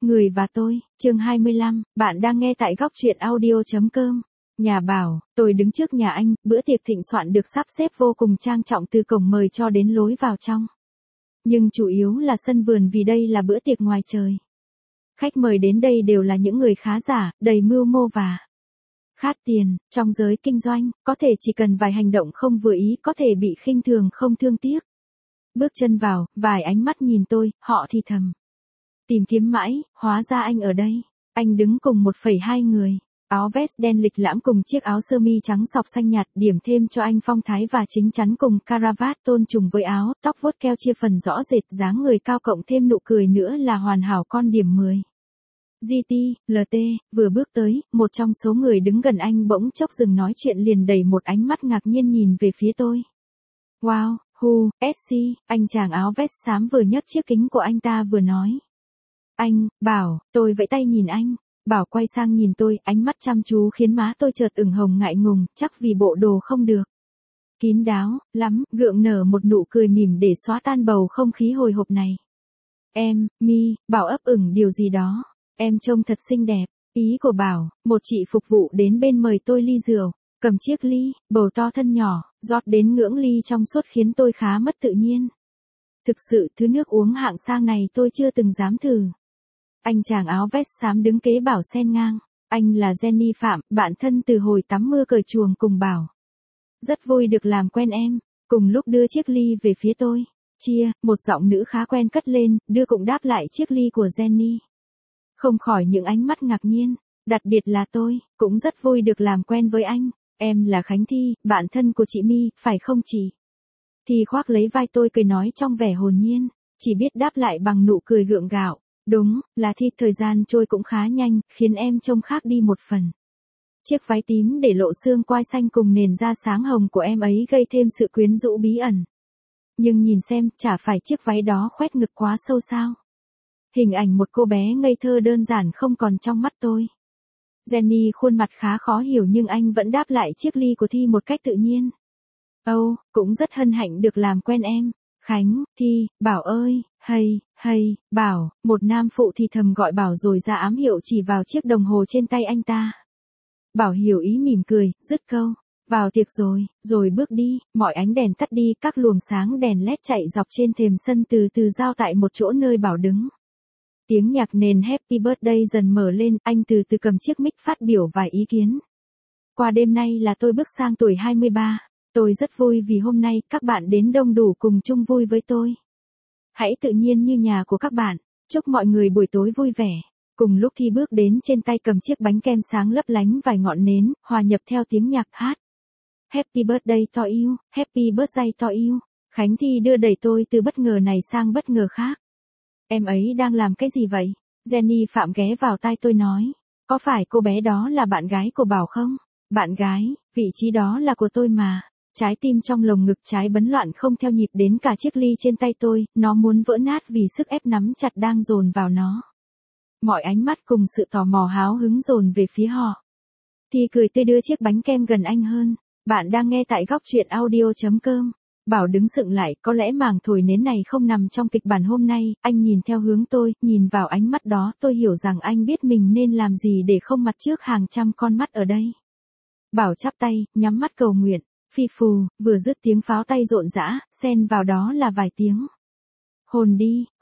Người và tôi, chương 25, bạn đang nghe tại góc truyện audio.com. Nhà Bảo, tôi đứng trước nhà anh, bữa tiệc thịnh soạn được sắp xếp vô cùng trang trọng từ cổng mời cho đến lối vào trong. Nhưng chủ yếu là sân vườn vì đây là bữa tiệc ngoài trời. Khách mời đến đây đều là những người khá giả, đầy mưu mô và khát tiền. Trong giới kinh doanh, có thể chỉ cần vài hành động không vừa ý có thể bị khinh thường không thương tiếc. Bước chân vào, vài ánh mắt nhìn tôi, họ thì thầm. Tìm kiếm mãi, hóa ra anh ở đây. Anh đứng cùng 1,2 người. Áo vest đen lịch lãm cùng chiếc áo sơ mi trắng sọc xanh nhạt điểm thêm cho anh phong thái và chính chắn cùng caravat tôn trùng với áo, tóc vuốt keo chia phần rõ rệt dáng người cao cộng thêm nụ cười nữa là hoàn hảo con điểm 10. GT, LT, vừa bước tới, một trong số người đứng gần anh bỗng chốc dừng nói chuyện liền đẩy một ánh mắt ngạc nhiên nhìn về phía tôi. Wow, SC, anh chàng áo vest xám vừa nhấc chiếc kính của anh ta vừa nói. Anh, Bảo, tôi vẫy tay nhìn anh. Bảo quay sang nhìn tôi, ánh mắt chăm chú khiến má tôi chợt ửng hồng ngại ngùng, chắc vì bộ đồ không được kín đáo lắm, gượng nở một nụ cười mỉm để xóa tan bầu không khí hồi hộp này. Em, Bảo ấp ửng điều gì đó. Em trông thật xinh đẹp. Ý của Bảo, một chị phục vụ đến bên mời tôi ly rượu, cầm chiếc ly, bầu to thân nhỏ, rót đến ngưỡng ly trong suốt khiến tôi khá mất tự nhiên. Thực sự thứ nước uống hạng sang này tôi chưa từng dám thử. Anh chàng áo vest xám đứng kế Bảo xen ngang. Anh là Jenny Phạm, bạn thân từ hồi tắm mưa cởi chuồng cùng Bảo. Rất vui được làm quen em. Cùng lúc đưa chiếc ly về phía tôi. Chia, một giọng nữ khá quen cất lên, đưa cũng đáp lại chiếc ly của Jenny. Không khỏi những ánh mắt ngạc nhiên. Đặc biệt là tôi, cũng rất vui được làm quen với anh. Em là Khánh Thi, bạn thân của chị My, phải không chị? Thi khoác lấy vai tôi cười nói trong vẻ hồn nhiên. Chỉ biết đáp lại bằng nụ cười gượng gạo. Đúng, là Thi, thời gian trôi cũng khá nhanh, khiến em trông khác đi một phần. Chiếc váy tím để lộ xương quai xanh cùng nền da sáng hồng của em ấy gây thêm sự quyến rũ bí ẩn. Nhưng nhìn xem, chả phải chiếc váy đó khoét ngực quá sâu sao. Hình ảnh một cô bé ngây thơ đơn giản không còn trong mắt tôi. Jenny khuôn mặt khá khó hiểu nhưng anh vẫn đáp lại chiếc ly của Thi một cách tự nhiên. Cũng rất hân hạnh được làm quen em. Khánh, Thi, Bảo ơi, hay, Bảo, một nam phụ thì thầm gọi Bảo rồi ra ám hiệu chỉ vào chiếc đồng hồ trên tay anh ta. Bảo hiểu ý mỉm cười, dứt câu. Vào tiệc rồi bước đi, mọi ánh đèn tắt đi, các luồng sáng đèn led chạy dọc trên thềm sân từ từ giao tại một chỗ nơi Bảo đứng. Tiếng nhạc nền Happy Birthday dần mở lên, anh từ từ cầm chiếc mic phát biểu vài ý kiến. Qua đêm nay là tôi bước sang tuổi 23. Tôi rất vui vì hôm nay các bạn đến đông đủ cùng chung vui với tôi. Hãy tự nhiên như nhà của các bạn. Chúc mọi người buổi tối vui vẻ. Cùng lúc Thi bước đến trên tay cầm chiếc bánh kem sáng lấp lánh vài ngọn nến, hòa nhập theo tiếng nhạc hát. Happy birthday to you, happy birthday to you. Khánh Thi đưa đẩy tôi từ bất ngờ này sang bất ngờ khác. Em ấy đang làm cái gì vậy? Jenny Phạm ghé vào tai tôi nói. Có phải cô bé đó là bạn gái của Bảo không? Bạn gái, vị trí đó là của tôi mà. Trái tim trong lồng ngực trái bấn loạn không theo nhịp đến cả chiếc ly trên tay tôi, nó muốn vỡ nát vì sức ép nắm chặt đang dồn vào nó. Mọi ánh mắt cùng sự tò mò háo hứng dồn về phía họ. Thì cười tươi đưa chiếc bánh kem gần anh hơn. Bạn đang nghe tại góc truyện audio.com. Bảo đứng sững lại, có lẽ màng thổi nến này không nằm trong kịch bản hôm nay, anh nhìn theo hướng tôi, nhìn vào ánh mắt đó tôi hiểu rằng anh biết mình nên làm gì để không mặt trước hàng trăm con mắt ở đây. Bảo chắp tay, nhắm mắt cầu nguyện. Phi phù, vừa dứt tiếng pháo tay rộn rã, xen vào đó là vài tiếng. Hồn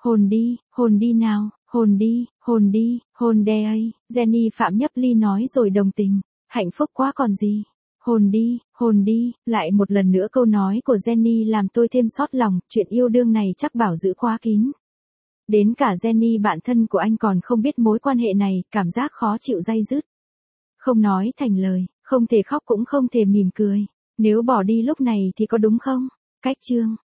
đi nào, hồn đi, hồn đê ấy, Jenny Phạm nhấp ly nói rồi đồng tình. Hạnh phúc quá còn gì. Hồn đi, lại một lần nữa câu nói của Jenny làm tôi thêm xót lòng, chuyện yêu đương này chắc Bảo giữ quá kín. Đến cả Jenny bạn thân của anh còn không biết mối quan hệ này, cảm giác khó chịu day dứt. Không nói thành lời, không thể khóc cũng không thể mỉm cười. Nếu bỏ đi lúc này thì có đúng không? Cách chương.